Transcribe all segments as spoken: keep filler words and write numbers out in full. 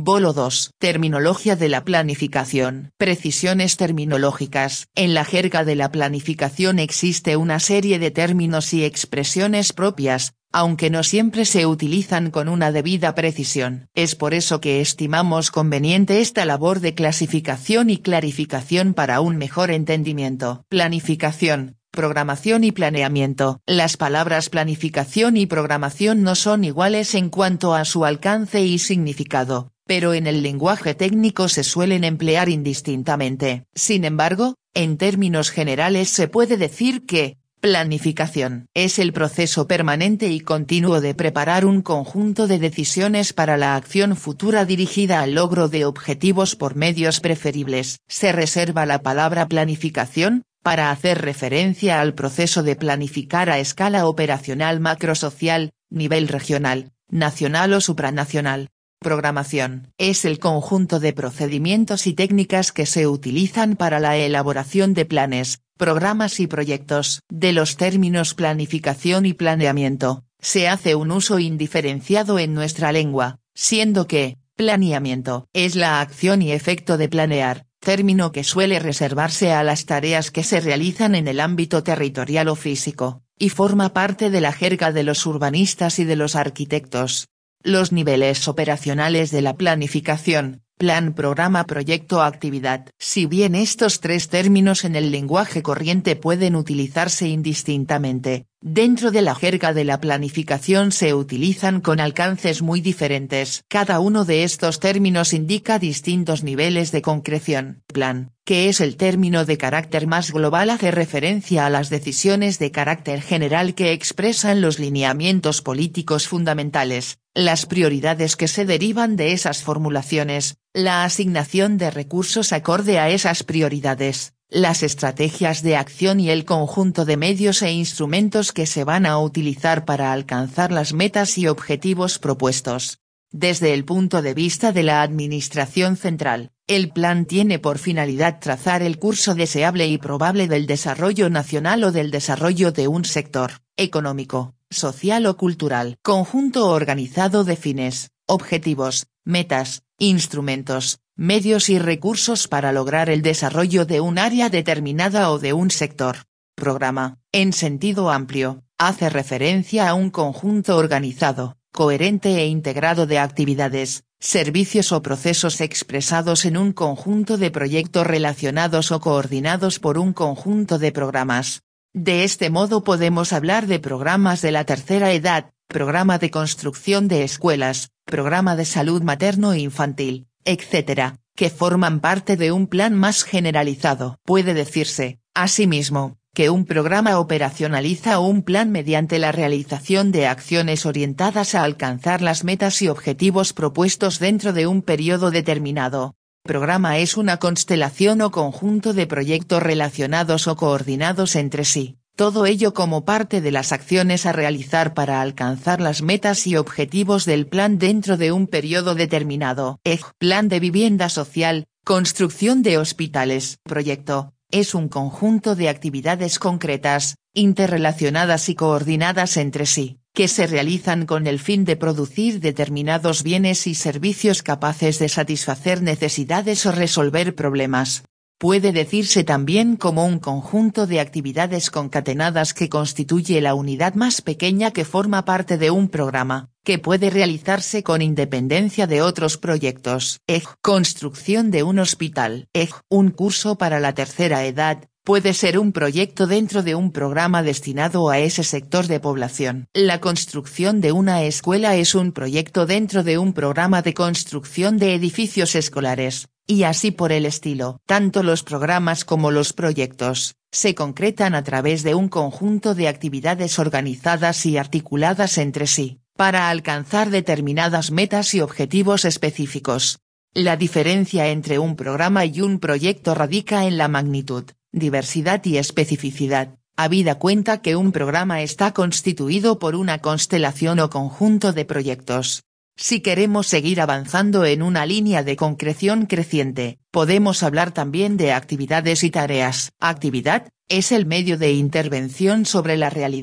Bolo dos. Terminología de la planificación. Precisiones terminológicas. En la jerga de la planificación existe una serie de términos y expresiones propias, aunque no siempre se utilizan con una debida precisión. Es por eso que estimamos conveniente esta labor de clasificación y clarificación para un mejor entendimiento. Planificación, programación y planeamiento. Las palabras planificación y programación no son iguales en cuanto a su alcance y significado, pero en el lenguaje técnico se suelen emplear indistintamente. Sin embargo, en términos generales se puede decir que planificación es el proceso permanente y continuo de preparar un conjunto de decisiones para la acción futura dirigida al logro de objetivos por medios preferibles. Se reserva la palabra planificación para hacer referencia al proceso de planificar a escala operacional macrosocial, nivel regional, nacional o supranacional. Programación es el conjunto de procedimientos y técnicas que se utilizan para la elaboración de planes, programas y proyectos. De los términos planificación y planeamiento, se hace un uso indiferenciado en nuestra lengua, siendo que, planeamiento es la acción y efecto de planear, término que suele reservarse a las tareas que se realizan en el ámbito territorial o físico, y forma parte de la jerga de los urbanistas y de los arquitectos. Los niveles operacionales de la planificación: plan, programa, proyecto, actividad. Si bien estos tres términos en el lenguaje corriente pueden utilizarse indistintamente, dentro de la jerga de la planificación se utilizan con alcances muy diferentes. Cada uno de estos términos indica distintos niveles de concreción. Plan, que es el término de carácter más global, hace referencia a las decisiones de carácter general que expresan los lineamientos políticos fundamentales, las prioridades que se derivan de esas formulaciones, la asignación de recursos acorde a esas prioridades, las estrategias de acción y el conjunto de medios e instrumentos que se van a utilizar para alcanzar las metas y objetivos propuestos. Desde el punto de vista de la administración central, el plan tiene por finalidad trazar el curso deseable y probable del desarrollo nacional o del desarrollo de un sector económico, social o cultural. Conjunto organizado de fines, objetivos, metas, instrumentos, medios y recursos para lograr el desarrollo de un área determinada o de un sector. Programa, en sentido amplio, hace referencia a un conjunto organizado, coherente e integrado de actividades, servicios o procesos expresados en un conjunto de proyectos relacionados o coordinados por un conjunto de programas. De este modo podemos hablar de programas de la tercera edad, programa de construcción de escuelas, programa de salud materno e infantil, etcétera, que forman parte de un plan más generalizado. Puede decirse, asimismo, que un programa operacionaliza un plan mediante la realización de acciones orientadas a alcanzar las metas y objetivos propuestos dentro de un periodo determinado. Programa es una constelación o conjunto de proyectos relacionados o coordinados entre sí, todo ello como parte de las acciones a realizar para alcanzar las metas y objetivos del plan dentro de un periodo determinado. Ej. Plan de vivienda social, construcción de hospitales. Proyecto es un conjunto de actividades concretas, interrelacionadas y coordinadas entre sí, que se realizan con el fin de producir determinados bienes y servicios capaces de satisfacer necesidades o resolver problemas. Puede decirse también como un conjunto de actividades concatenadas que constituye la unidad más pequeña que forma parte de un programa, que puede realizarse con independencia de otros proyectos. Ej. Construcción de un hospital. Ej. Un curso para la tercera edad, puede ser un proyecto dentro de un programa destinado a ese sector de población. La construcción de una escuela es un proyecto dentro de un programa de construcción de edificios escolares, y así por el estilo. Tanto los programas como los proyectos se concretan a través de un conjunto de actividades organizadas y articuladas entre sí, para alcanzar determinadas metas y objetivos específicos. La diferencia entre un programa y un proyecto radica en la magnitud, diversidad y especificidad, habida cuenta que un programa está constituido por una constelación o conjunto de proyectos. Si queremos seguir avanzando en una línea de concreción creciente, podemos hablar también de actividades y tareas. Actividad es el medio de intervención sobre la realidad,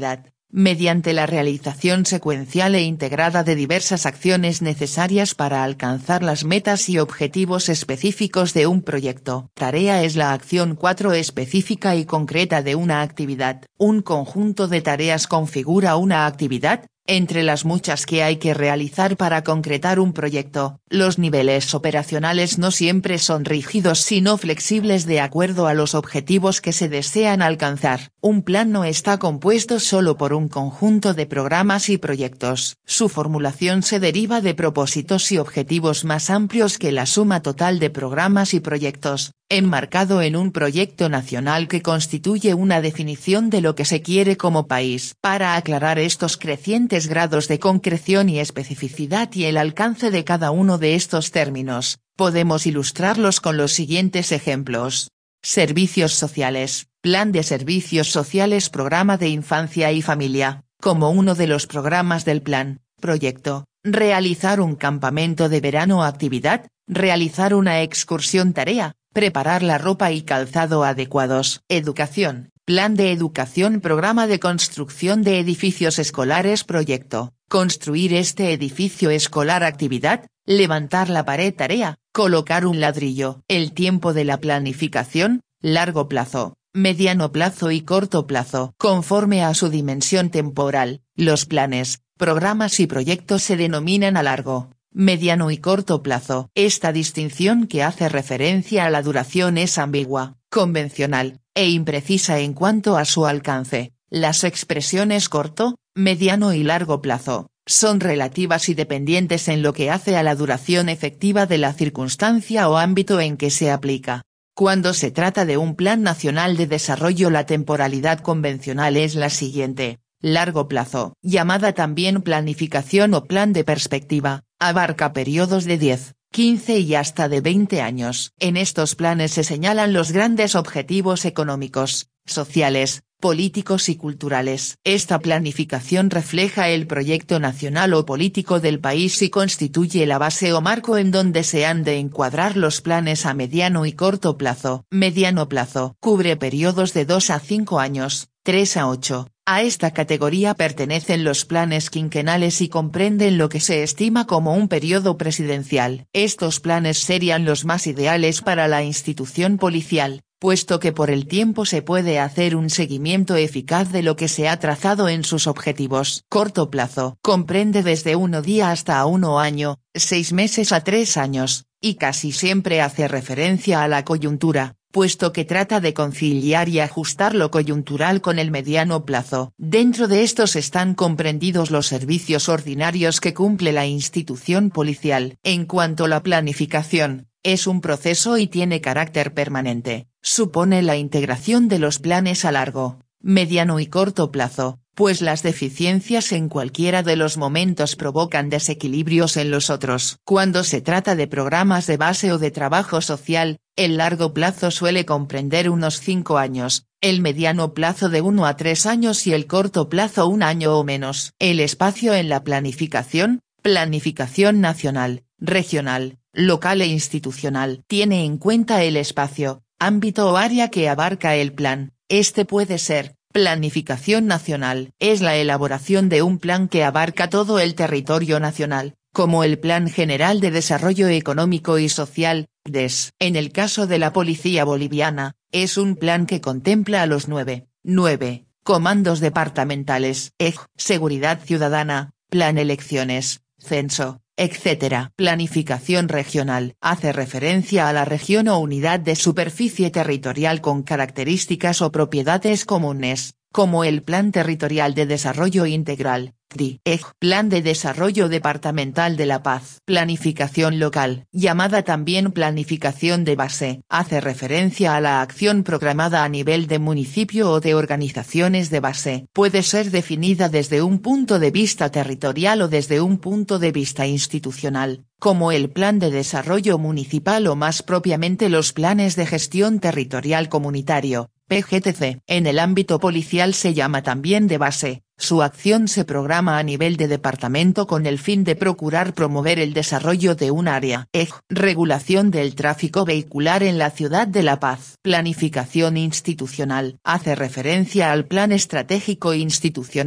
mediante la realización secuencial e integrada de diversas acciones necesarias para alcanzar las metas y objetivos específicos de un proyecto. Tarea es la acción cuatro específica y concreta de una actividad. Un conjunto de tareas configura una actividad, entre las muchas que hay que realizar para concretar un proyecto. Los niveles operacionales no siempre son rígidos sino flexibles de acuerdo a los objetivos que se desean alcanzar. Un plan no está compuesto solo por un conjunto de programas y proyectos. Su formulación se deriva de propósitos y objetivos más amplios que la suma total de programas y proyectos, enmarcado en un proyecto nacional que constituye una definición de lo que se quiere como país. Para aclarar estos crecientes grados de concreción y especificidad y el alcance de cada uno de estos términos, podemos ilustrarlos con los siguientes ejemplos. Servicios sociales, Plan de Servicios Sociales, Programa de Infancia y Familia, como uno de los programas del plan. Proyecto, realizar un campamento de verano. Actividad, realizar una excursión. Tarea, preparar la ropa y calzado adecuados. Educación, Plan de Educación, Programa de Construcción de Edificios Escolares. Proyecto, construir este edificio escolar. Actividad, levantar la pared. Tarea, colocar un ladrillo. El tiempo de la planificación, largo plazo, mediano plazo y corto plazo. Conforme a su dimensión temporal, los planes, programas y proyectos se denominan a largo, mediano y corto plazo. Esta distinción que hace referencia a la duración es ambigua, convencional, e imprecisa en cuanto a su alcance. Las expresiones corto, mediano y largo plazo son relativas y dependientes en lo que hace a la duración efectiva de la circunstancia o ámbito en que se aplica. Cuando se trata de un plan nacional de desarrollo, la temporalidad convencional es la siguiente. Largo plazo, llamada también planificación o plan de perspectiva, abarca periodos de diez, quince y hasta de veinte años. En estos planes se señalan los grandes objetivos económicos, sociales, políticos y culturales. Esta planificación refleja el proyecto nacional o político del país y constituye la base o marco en donde se han de encuadrar los planes a mediano y corto plazo. Mediano plazo cubre periodos de dos a cinco años, tres a ocho. A esta categoría pertenecen los planes quinquenales y comprenden lo que se estima como un periodo presidencial. Estos planes serían los más ideales para la institución policial, puesto que por el tiempo se puede hacer un seguimiento eficaz de lo que se ha trazado en sus objetivos. Corto plazo comprende desde uno día hasta uno año, seis meses a tres años, y casi siempre hace referencia a la coyuntura, puesto que trata de conciliar y ajustar lo coyuntural con el mediano plazo. Dentro de estos están comprendidos los servicios ordinarios que cumple la institución policial. En cuanto a la planificación, es un proceso y tiene carácter permanente. Supone la integración de los planes a largo, mediano y corto plazo, pues las deficiencias en cualquiera de los momentos provocan desequilibrios en los otros. Cuando se trata de programas de base o de trabajo social, el largo plazo suele comprender unos cinco años, el mediano plazo de uno a tres años y el corto plazo un año o menos. El espacio en la planificación, planificación nacional, regional, local e institucional, tiene en cuenta el espacio, ámbito o área que abarca el plan. Este puede ser: planificación nacional, es la elaboración de un plan que abarca todo el territorio nacional, como el Plan General de Desarrollo Económico y Social, D E S. En el caso de la Policía Boliviana, es un plan que contempla a los nueve, nueve, comandos departamentales, E J, Seguridad Ciudadana, Plan Elecciones, Censo, etcétera. Planificación regional, hace referencia a la región o unidad de superficie territorial con características o propiedades comunes, como el Plan Territorial de Desarrollo Integral, C D I, E J. Plan de Desarrollo Departamental de La Paz. Planificación local, llamada también planificación de base, hace referencia a la acción programada a nivel de municipio o de organizaciones de base. Puede ser definida desde un punto de vista territorial o desde un punto de vista institucional, como el Plan de Desarrollo Municipal o más propiamente los Planes de Gestión Territorial Comunitario, P G T C. En el ámbito policial se llama también de base. Su acción se programa a nivel de departamento con el fin de procurar promover el desarrollo de un área. E J. Regulación del tráfico vehicular en la ciudad de La Paz. Planificación institucional, hace referencia al plan estratégico institucional,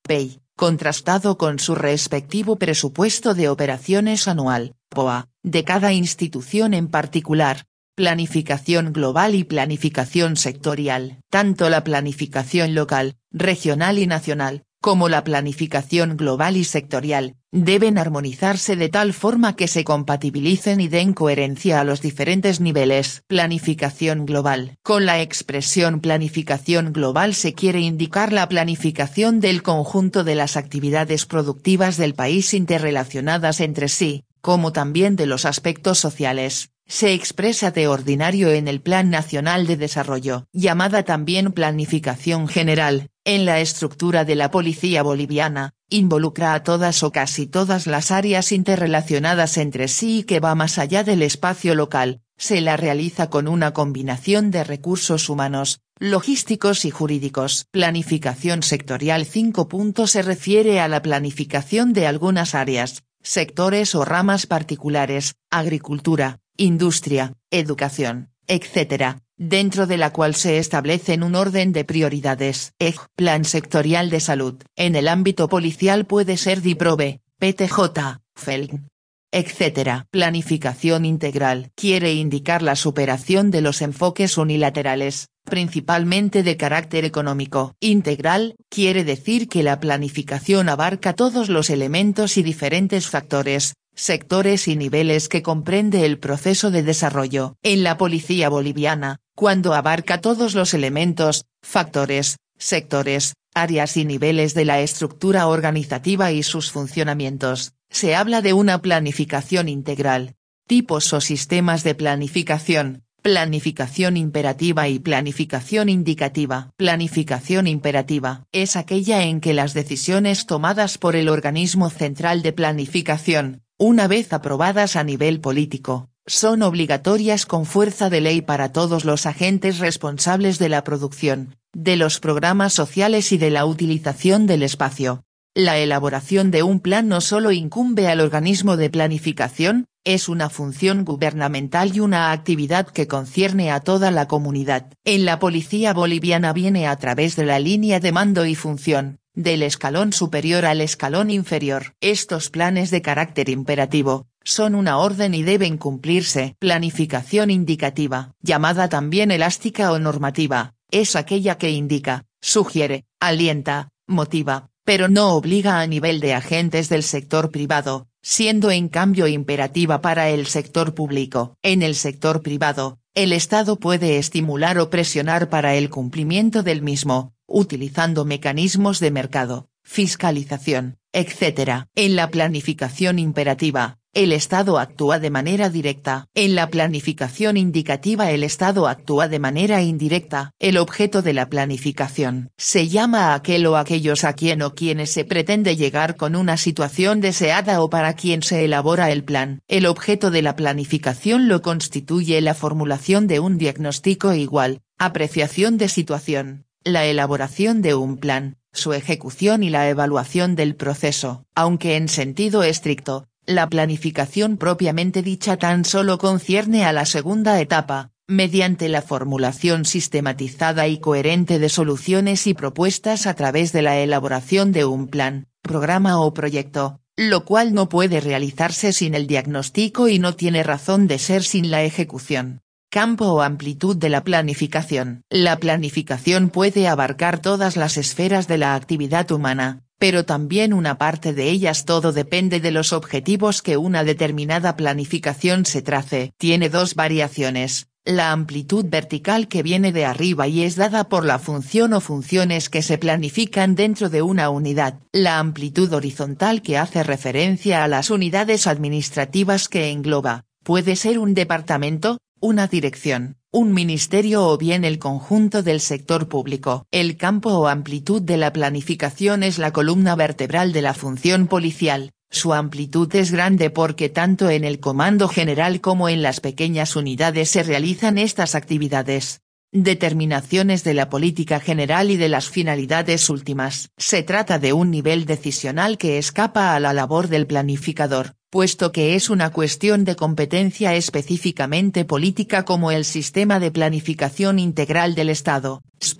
P E I, contrastado con su respectivo presupuesto de operaciones anual, P O A, de cada institución en particular. Planificación global y planificación sectorial. Tanto la planificación local, regional y nacional, como la planificación global y sectorial, deben armonizarse de tal forma que se compatibilicen y den coherencia a los diferentes niveles. Planificación global. Con la expresión planificación global se quiere indicar la planificación del conjunto de las actividades productivas del país interrelacionadas entre sí, como también de los aspectos sociales. Se expresa de ordinario en el Plan Nacional de Desarrollo, llamada también Planificación General, en la estructura de la Policía Boliviana, involucra a todas o casi todas las áreas interrelacionadas entre sí y que va más allá del espacio local, se la realiza con una combinación de recursos humanos, logísticos y jurídicos. Planificación sectorial cinco. Se refiere a la planificación de algunas áreas, sectores o ramas particulares, agricultura, industria, educación, etcétera, dentro de la cual se establecen un orden de prioridades. Ej. Plan sectorial de salud. En el ámbito policial puede ser DIPROVE, P T J, F E L G, etcétera. Planificación integral. Quiere indicar la superación de los enfoques unilaterales, principalmente de carácter económico. Integral, quiere decir que la planificación abarca todos los elementos y diferentes factores, sectores y niveles que comprende el proceso de desarrollo. En la Policía Boliviana, cuando abarca todos los elementos, factores, sectores, áreas y niveles de la estructura organizativa y sus funcionamientos, se habla de una planificación integral. Tipos o sistemas de planificación. Planificación imperativa y planificación indicativa. Planificación imperativa es aquella en que las decisiones tomadas por el organismo central de planificación, una vez aprobadas a nivel político, son obligatorias con fuerza de ley para todos los agentes responsables de la producción, de los programas sociales y de la utilización del espacio. La elaboración de un plan no solo incumbe al organismo de planificación, es una función gubernamental y una actividad que concierne a toda la comunidad. En la Policía Boliviana viene a través de la línea de mando y función, del escalón superior al escalón inferior. Estos planes de carácter imperativo, son una orden y deben cumplirse. Planificación indicativa, llamada también elástica o normativa, es aquella que indica, sugiere, alienta, motiva, pero no obliga a nivel de agentes del sector privado, siendo en cambio imperativa para el sector público. En el sector privado, el Estado puede estimular o presionar para el cumplimiento del mismo, utilizando mecanismos de mercado, fiscalización, etcétera. En la planificación imperativa, el Estado actúa de manera directa. En la planificación indicativa el Estado actúa de manera indirecta. El objeto de la planificación se llama a aquel o aquellos a quien o quienes se pretende llegar con una situación deseada o para quien se elabora el plan. El objeto de la planificación lo constituye la formulación de un diagnóstico igual, apreciación de situación, la elaboración de un plan, su ejecución y la evaluación del proceso. Aunque en sentido estricto, la planificación propiamente dicha tan solo concierne a la segunda etapa, mediante la formulación sistematizada y coherente de soluciones y propuestas a través de la elaboración de un plan, programa o proyecto, lo cual no puede realizarse sin el diagnóstico y no tiene razón de ser sin la ejecución. Campo o amplitud de la planificación. La planificación puede abarcar todas las esferas de la actividad humana, pero también una parte de ellas. Todo depende de los objetivos que una determinada planificación se trace. Tiene dos variaciones, la amplitud vertical que viene de arriba y es dada por la función o funciones que se planifican dentro de una unidad. La amplitud horizontal que hace referencia a las unidades administrativas que engloba, puede ser un departamento, una dirección, un ministerio o bien el conjunto del sector público. El campo o amplitud de la planificación es la columna vertebral de la función policial. Su amplitud es grande porque tanto en el Comando General como en las pequeñas unidades se realizan estas actividades. Determinaciones de la política general y de las finalidades últimas. Se trata de un nivel decisional que escapa a la labor del planificador, puesto que es una cuestión de competencia específicamente política como el Sistema de Planificación Integral del Estado, S P I E.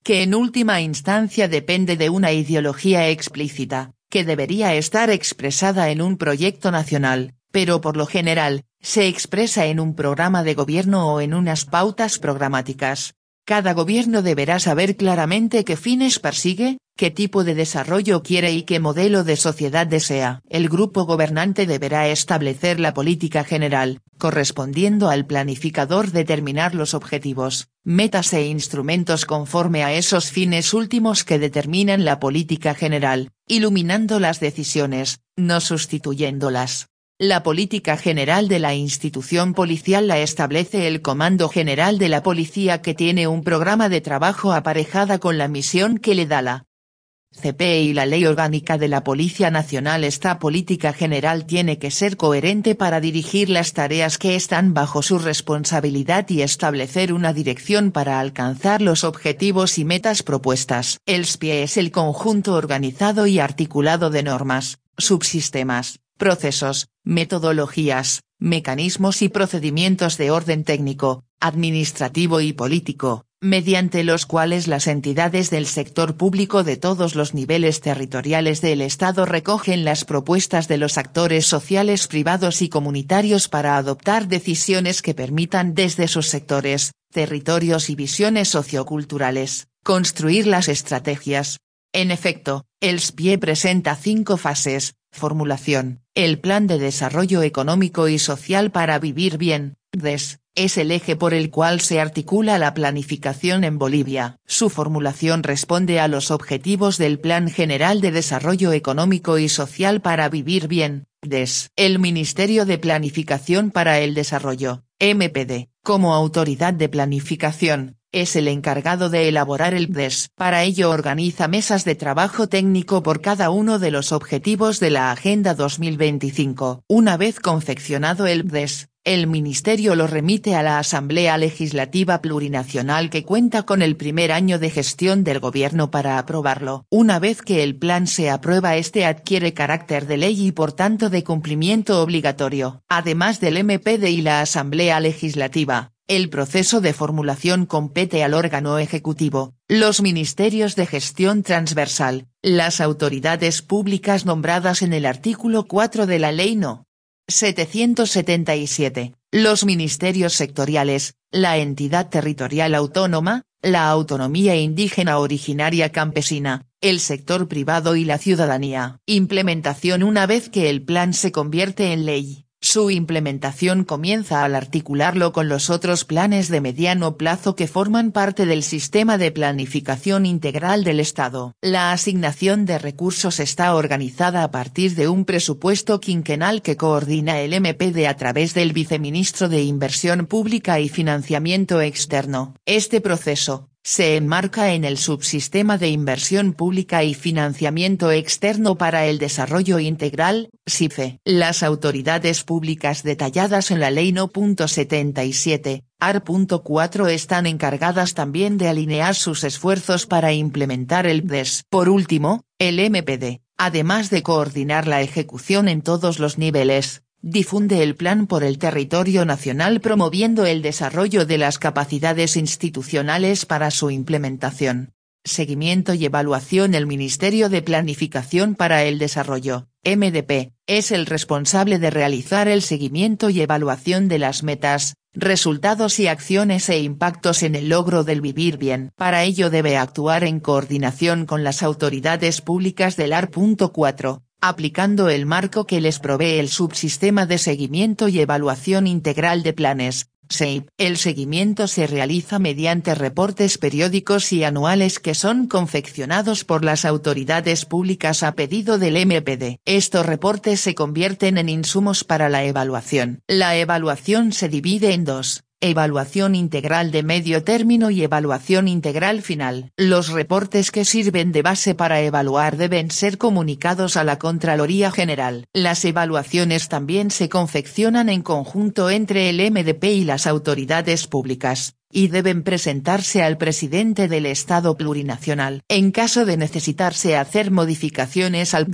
que en última instancia depende de una ideología explícita, que debería estar expresada en un proyecto nacional, pero por lo general, se expresa en un programa de gobierno o en unas pautas programáticas. Cada gobierno deberá saber claramente qué fines persigue, qué tipo de desarrollo quiere y qué modelo de sociedad desea. El grupo gobernante deberá establecer la política general, correspondiendo al planificador determinar los objetivos, metas e instrumentos conforme a esos fines últimos que determinan la política general, iluminando las decisiones, no sustituyéndolas. La política general de la institución policial la establece el Comando General de la Policía, que tiene un programa de trabajo aparejada con la misión que le da la C P E y la Ley Orgánica de la Policía Nacional. Esta política general tiene que ser coherente para dirigir las tareas que están bajo su responsabilidad y establecer una dirección para alcanzar los objetivos y metas propuestas. El S P I E es el conjunto organizado y articulado de normas, subsistemas, procesos, metodologías, mecanismos y procedimientos de orden técnico, administrativo y político, mediante los cuales las entidades del sector público de todos los niveles territoriales del Estado recogen las propuestas de los actores sociales privados y comunitarios para adoptar decisiones que permitan desde sus sectores, territorios y visiones socioculturales, construir las estrategias. En efecto, el S P I E presenta cinco fases: formulación, el Plan de Desarrollo Económico y Social para Vivir Bien, D E S, es el eje por el cual se articula la planificación en Bolivia. Su formulación responde a los objetivos del Plan General de Desarrollo Económico y Social para Vivir Bien, D E S. El Ministerio de Planificación para el Desarrollo, M P D, como autoridad de planificación, es el encargado de elaborar el D E S. Para ello organiza mesas de trabajo técnico por cada uno de los objetivos de la Agenda dos mil veinticinco. Una vez confeccionado el D E S, el Ministerio lo remite a la Asamblea Legislativa Plurinacional, que cuenta con el primer año de gestión del gobierno para aprobarlo. Una vez que el plan se aprueba, este adquiere carácter de ley y por tanto de cumplimiento obligatorio. Además del M P D y la Asamblea Legislativa, el proceso de formulación compete al órgano ejecutivo, los ministerios de gestión transversal, las autoridades públicas nombradas en el artículo cuatro de la Ley No. setecientos setenta y siete, los ministerios sectoriales, la entidad territorial autónoma, la autonomía indígena originaria campesina, el sector privado y la ciudadanía. Implementación. Una vez que el plan se convierte en ley, su implementación comienza al articularlo con los otros planes de mediano plazo que forman parte del sistema de planificación integral del Estado. La asignación de recursos está organizada a partir de un presupuesto quinquenal que coordina el M P D a través del Viceministro de Inversión Pública y Financiamiento Externo. Este proceso se enmarca en el Subsistema de Inversión Pública y Financiamiento Externo para el Desarrollo Integral, S I F E. Las autoridades públicas detalladas en la Ley No. setenta y siete, A R cuatro están encargadas también de alinear sus esfuerzos para implementar el D E S. Por último, el M P D, además de coordinar la ejecución en todos los niveles, difunde el plan por el territorio nacional promoviendo el desarrollo de las capacidades institucionales para su implementación. Seguimiento y evaluación. El Ministerio de Planificación para el Desarrollo, M D P, es el responsable de realizar el seguimiento y evaluación de las metas, resultados y acciones e impactos en el logro del vivir bien. Para ello debe actuar en coordinación con las autoridades públicas del A R cuatro. aplicando el marco que les provee el Subsistema de Seguimiento y Evaluación Integral de Planes, S E I P. El seguimiento se realiza mediante reportes periódicos y anuales que son confeccionados por las autoridades públicas a pedido del M P D. Estos reportes se convierten en insumos para la evaluación. La evaluación se divide en dos: evaluación integral de medio término y evaluación integral final. Los reportes que sirven de base para evaluar deben ser comunicados a la Contraloría General. Las evaluaciones también se confeccionan en conjunto entre el M D P y las autoridades públicas, y deben presentarse al presidente del Estado plurinacional. En caso de necesitarse hacer modificaciones al D E S,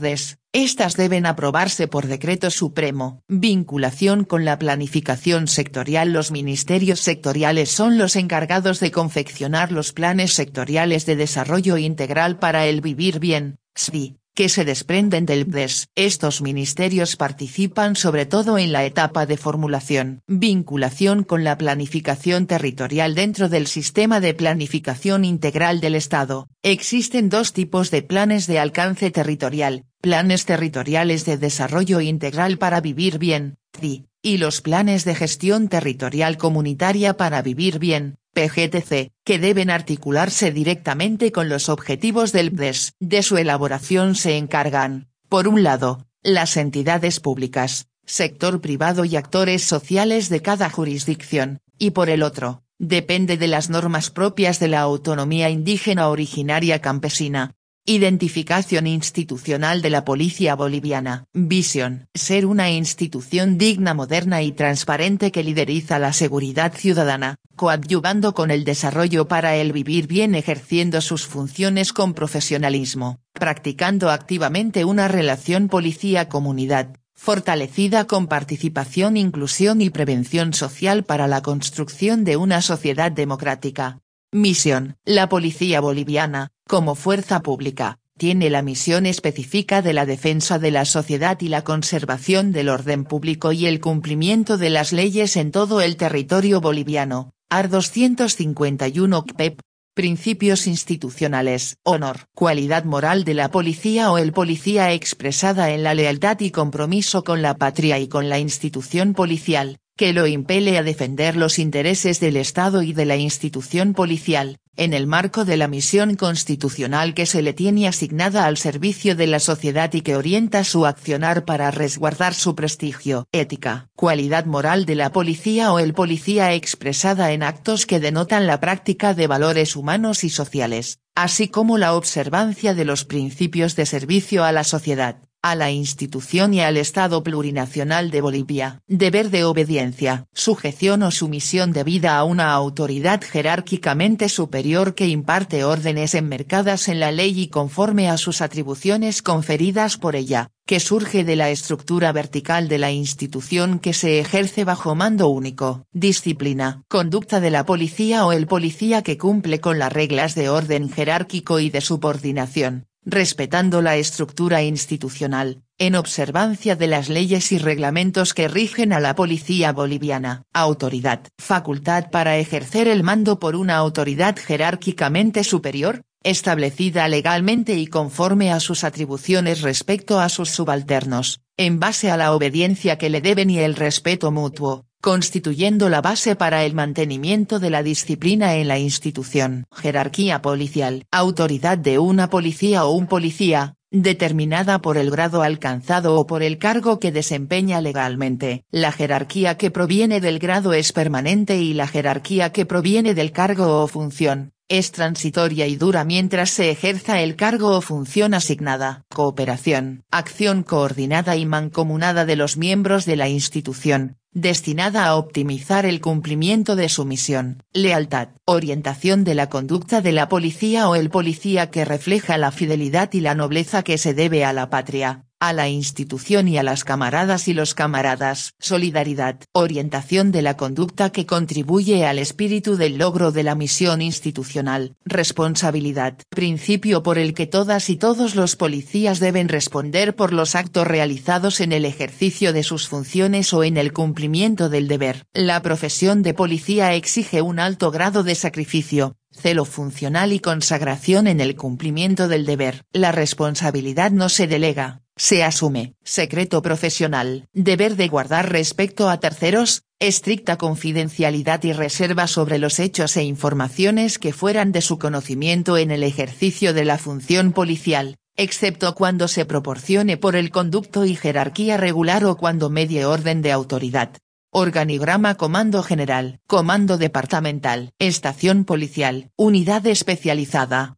Estas deben aprobarse por decreto supremo. Vinculación con la planificación sectorial. Los ministerios sectoriales son los encargados de confeccionar los planes sectoriales de desarrollo integral para el vivir bien, S B I, que se desprenden del B D E S. Estos ministerios participan sobre todo en la etapa de formulación. Vinculación con la planificación territorial. Dentro del sistema de planificación integral del Estado, existen dos tipos de planes de alcance territorial: planes territoriales de desarrollo integral para vivir bien, T D I, y los planes de gestión territorial comunitaria para vivir bien, P G T C, que deben articularse directamente con los objetivos del B D E S. De su elaboración se encargan, por un lado, las entidades públicas, sector privado y actores sociales de cada jurisdicción, y por el otro, depende de las normas propias de la autonomía indígena originaria campesina. Identificación institucional de la Policía Boliviana. Visión: ser una institución digna, moderna y transparente que lideriza la seguridad ciudadana, coadyuvando con el desarrollo para el vivir bien, ejerciendo sus funciones con profesionalismo, practicando activamente una relación policía-comunidad, fortalecida con participación, inclusión y prevención social para la construcción de una sociedad democrática. Misión: la Policía Boliviana, como fuerza pública, tiene la misión específica de la defensa de la sociedad y la conservación del orden público y el cumplimiento de las leyes en todo el territorio boliviano. A R doscientos cincuenta y uno C P E P. Principios institucionales. Honor. Cualidad moral de la policía o el policía expresada en la lealtad y compromiso con la patria y con la institución policial, que lo impele a defender los intereses del Estado y de la institución policial, en el marco de la misión constitucional que se le tiene asignada al servicio de la sociedad y que orienta su accionar para resguardar su prestigio. Ética. Cualidad moral de la policía o el policía expresada en actos que denotan la práctica de valores humanos y sociales, así como la observancia de los principios de servicio a la sociedad, a la institución y al Estado plurinacional de Bolivia. Deber de obediencia. Sujeción o sumisión debida a una autoridad jerárquicamente superior que imparte órdenes enmarcadas en la ley y conforme a sus atribuciones conferidas por ella, que surge de la estructura vertical de la institución que se ejerce bajo mando único. Disciplina. Conducta de la policía o el policía que cumple con las reglas de orden jerárquico y de subordinación, respetando la estructura institucional, en observancia de las leyes y reglamentos que rigen a la policía boliviana. Autoridad. Facultad para ejercer el mando por una autoridad jerárquicamente superior, establecida legalmente y conforme a sus atribuciones respecto a sus subalternos, en base a la obediencia que le deben y el respeto mutuo, constituyendo la base para el mantenimiento de la disciplina en la institución. Jerarquía policial. Autoridad de una policía o un policía, determinada por el grado alcanzado o por el cargo que desempeña legalmente. La jerarquía que proviene del grado es permanente y la jerarquía que proviene del cargo o función, es transitoria y dura mientras se ejerza el cargo o función asignada. Cooperación. Acción coordinada y mancomunada de los miembros de la institución, destinada a optimizar el cumplimiento de su misión. Lealtad. Orientación de la conducta de la policía o el policía que refleja la fidelidad y la nobleza que se debe a la patria, a la institución y a las camaradas y los camaradas. Solidaridad. Orientación de la conducta que contribuye al espíritu del logro de la misión institucional. Responsabilidad. Principio por el que todas y todos los policías deben responder por los actos realizados en el ejercicio de sus funciones o en el cumplimiento del deber. La profesión de policía exige un alto grado de sacrificio, celo funcional y consagración en el cumplimiento del deber. La responsabilidad no se delega, se asume. Secreto profesional. Deber de guardar respecto a terceros, estricta confidencialidad y reserva sobre los hechos e informaciones que fueran de su conocimiento en el ejercicio de la función policial, excepto cuando se proporcione por el conducto y jerarquía regular o cuando medie orden de autoridad. Organigrama. Comando General, Comando Departamental, Estación Policial, Unidad Especializada,